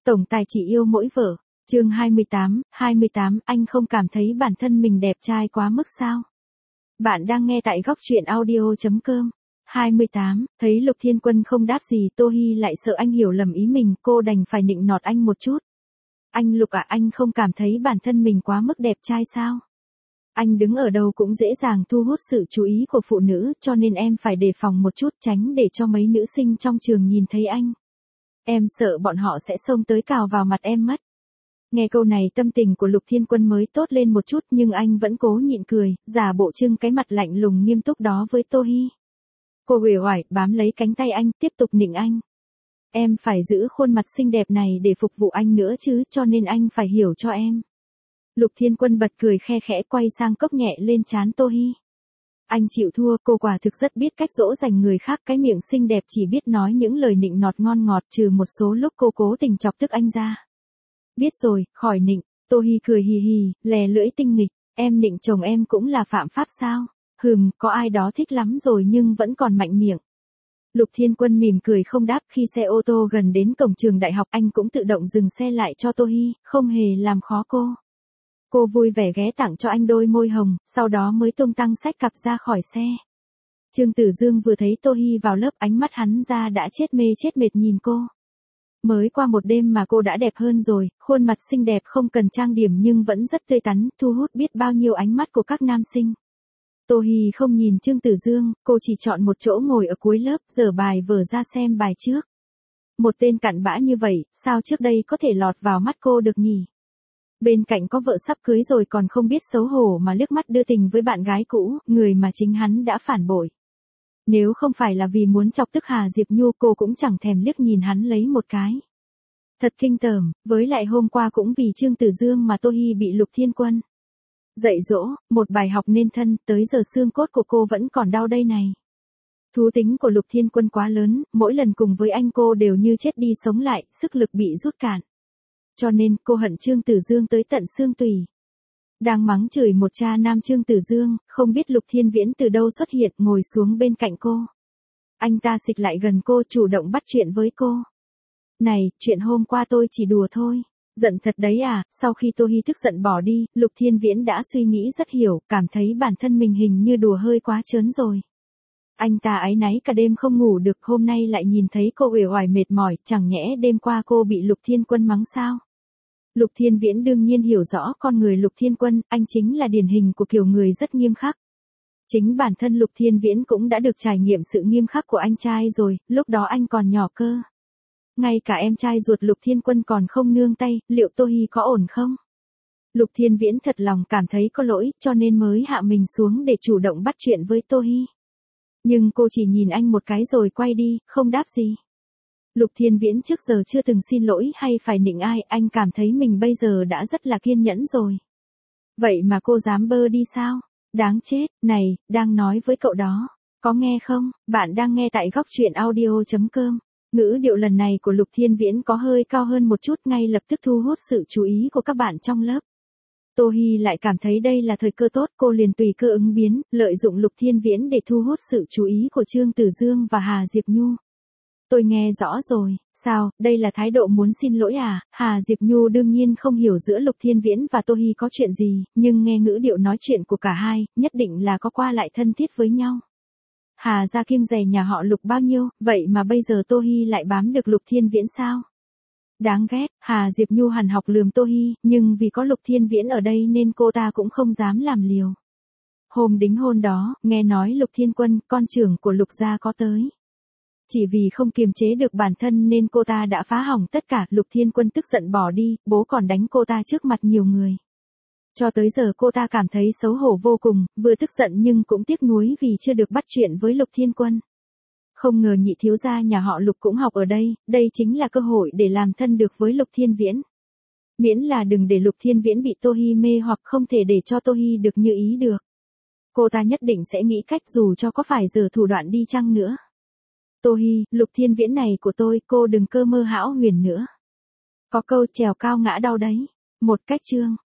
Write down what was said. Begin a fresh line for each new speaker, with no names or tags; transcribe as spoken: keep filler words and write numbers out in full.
Tổng tài chỉ yêu mỗi vợ. Chương hai mươi tám, hai mươi tám, anh không cảm thấy bản thân mình đẹp trai quá mức sao? Bạn đang nghe tại góc truyện audio chấm com. hai mươi tám, thấy Lục Thiên Quân không đáp gì, Tô Hi lại sợ anh hiểu lầm ý mình, cô đành phải nịnh nọt anh một chút. Anh Lục à, anh không cảm thấy bản thân mình quá mức đẹp trai sao? Anh đứng ở đâu cũng dễ dàng thu hút sự chú ý của phụ nữ, cho nên em phải đề phòng một chút, tránh để cho mấy nữ sinh trong trường nhìn thấy anh. Em sợ bọn họ sẽ xông tới cào vào mặt em mất. Nghe câu này tâm tình của Lục Thiên Quân mới tốt lên một chút, nhưng anh vẫn cố nhịn cười, giả bộ trưng cái mặt lạnh lùng nghiêm túc đó với Tô Hi. Cô uể oải bám lấy cánh tay anh, tiếp tục nịnh anh. Em phải giữ khuôn mặt xinh đẹp này để phục vụ anh nữa chứ, cho nên anh phải hiểu cho em. Lục Thiên Quân bật cười khe khẽ, quay sang cốc nhẹ lên trán Tô Hi. Anh chịu thua, cô quả thực rất biết cách dỗ dành người khác, cái miệng xinh đẹp chỉ biết nói những lời nịnh nọt ngon ngọt, trừ một số lúc cô cố tình chọc tức anh ra. Biết rồi, khỏi nịnh. Tô Hi cười hì hì, lè lưỡi tinh nghịch. Em nịnh chồng em cũng là phạm pháp sao? Hừm, có ai đó thích lắm rồi nhưng vẫn còn mạnh miệng. Lục Thiên Quân mỉm cười không đáp. Khi xe ô tô gần đến cổng trường đại học, anh cũng tự động dừng xe lại cho Tô Hi, không hề làm khó cô. Cô vui vẻ ghé tặng cho anh đôi môi hồng, sau đó mới tung tăng xách cặp ra khỏi xe. Trương Tử Dương vừa thấy Tô Hi vào lớp, ánh mắt hắn ra đã chết mê chết mệt nhìn cô. Mới qua một đêm mà cô đã đẹp hơn rồi, khuôn mặt xinh đẹp không cần trang điểm nhưng vẫn rất tươi tắn, thu hút biết bao nhiêu ánh mắt của các nam sinh. Tô Hi không nhìn Trương Tử Dương, cô chỉ chọn một chỗ ngồi ở cuối lớp, dở bài vở ra xem bài trước. Một tên cặn bã như vậy, sao trước đây có thể lọt vào mắt cô được nhỉ? Bên cạnh có vợ sắp cưới rồi còn không biết xấu hổ mà liếc mắt đưa tình với bạn gái cũ, người mà chính hắn đã phản bội. Nếu không phải là vì muốn chọc tức Hà Diệp Nhu, cô cũng chẳng thèm liếc nhìn hắn lấy một cái. Thật kinh tởm, với lại hôm qua cũng vì Trương Tử Dương mà Tô Hi bị Lục Thiên Quân dạy dỗ, một bài học nên thân, tới giờ xương cốt của cô vẫn còn đau đây này. Thú tính của Lục Thiên Quân quá lớn, mỗi lần cùng với anh cô đều như chết đi sống lại, sức lực bị rút cạn. Cho nên cô hận Trương Tử Dương tới tận xương tủy. Đang mắng chửi một cha nam Trương Tử Dương, không biết Lục Thiên Viễn từ đâu xuất hiện, ngồi xuống bên cạnh cô. Anh ta xịch lại gần cô, chủ động bắt chuyện với cô. Này, chuyện hôm qua tôi chỉ đùa thôi. Giận thật đấy à? Sau khi Tô Hi tức giận bỏ đi, Lục Thiên Viễn đã suy nghĩ rất hiểu, cảm thấy bản thân mình hình như đùa hơi quá trớn rồi. Anh ta áy náy cả đêm không ngủ được, hôm nay lại nhìn thấy cô uể oải mệt mỏi, chẳng nhẽ đêm qua cô bị Lục Thiên Quân mắng sao? Lục Thiên Viễn đương nhiên hiểu rõ con người Lục Thiên Quân, anh chính là điển hình của kiểu người rất nghiêm khắc. Chính bản thân Lục Thiên Viễn cũng đã được trải nghiệm sự nghiêm khắc của anh trai rồi, lúc đó anh còn nhỏ cơ. Ngay cả em trai ruột Lục Thiên Quân còn không nương tay, liệu Tô Hi có ổn không? Lục Thiên Viễn thật lòng cảm thấy có lỗi, cho nên mới hạ mình xuống để chủ động bắt chuyện với Tô Hi. Nhưng cô chỉ nhìn anh một cái rồi quay đi, không đáp gì. Lục Thiên Viễn trước giờ chưa từng xin lỗi hay phải nịnh ai, anh cảm thấy mình bây giờ đã rất là kiên nhẫn rồi. Vậy mà cô dám bơ đi sao? Đáng chết, này, đang nói với cậu đó. Có nghe không? Bạn đang nghe tại góc truyện audio chấm com. Ngữ điệu lần này của Lục Thiên Viễn có hơi cao hơn một chút, ngay lập tức thu hút sự chú ý của các bạn trong lớp. Tô Hi lại cảm thấy đây là thời cơ tốt, cô liền tùy cơ ứng biến, lợi dụng Lục Thiên Viễn để thu hút sự chú ý của Trương Tử Dương và Hà Diệp Nhu. Tôi nghe rõ rồi, sao, đây là thái độ muốn xin lỗi à? Hà Diệp Nhu đương nhiên không hiểu giữa Lục Thiên Viễn và Tô Hi có chuyện gì, nhưng nghe ngữ điệu nói chuyện của cả hai, nhất định là có qua lại thân thiết với nhau. Hà gia kiêng dè nhà họ Lục bao nhiêu, vậy mà bây giờ Tô Hi lại bám được Lục Thiên Viễn sao? Đáng ghét, Hà Diệp Nhu hằn học lườm Tô Hi, nhưng vì có Lục Thiên Viễn ở đây nên cô ta cũng không dám làm liều. Hôm đính hôn đó, nghe nói Lục Thiên Quân, con trưởng của Lục gia có tới. Chỉ vì không kiềm chế được bản thân nên cô ta đã phá hỏng tất cả, Lục Thiên Quân tức giận bỏ đi, bố còn đánh cô ta trước mặt nhiều người. Cho tới giờ cô ta cảm thấy xấu hổ vô cùng, vừa tức giận nhưng cũng tiếc nuối vì chưa được bắt chuyện với Lục Thiên Quân. Không ngờ nhị thiếu gia nhà họ Lục cũng học ở đây, đây chính là cơ hội để làm thân được với Lục Thiên Viễn. Miễn là đừng để Lục Thiên Viễn bị Tô Hi mê hoặc không thể để cho Tô Hi được như ý được. Cô ta nhất định sẽ nghĩ cách dù cho có phải giở thủ đoạn đi chăng nữa. Tô Hi, Lục Thiên Viễn này của tôi, cô đừng cơ mơ hão huyền nữa. Có câu trèo cao ngã đau đấy. Một cách chương.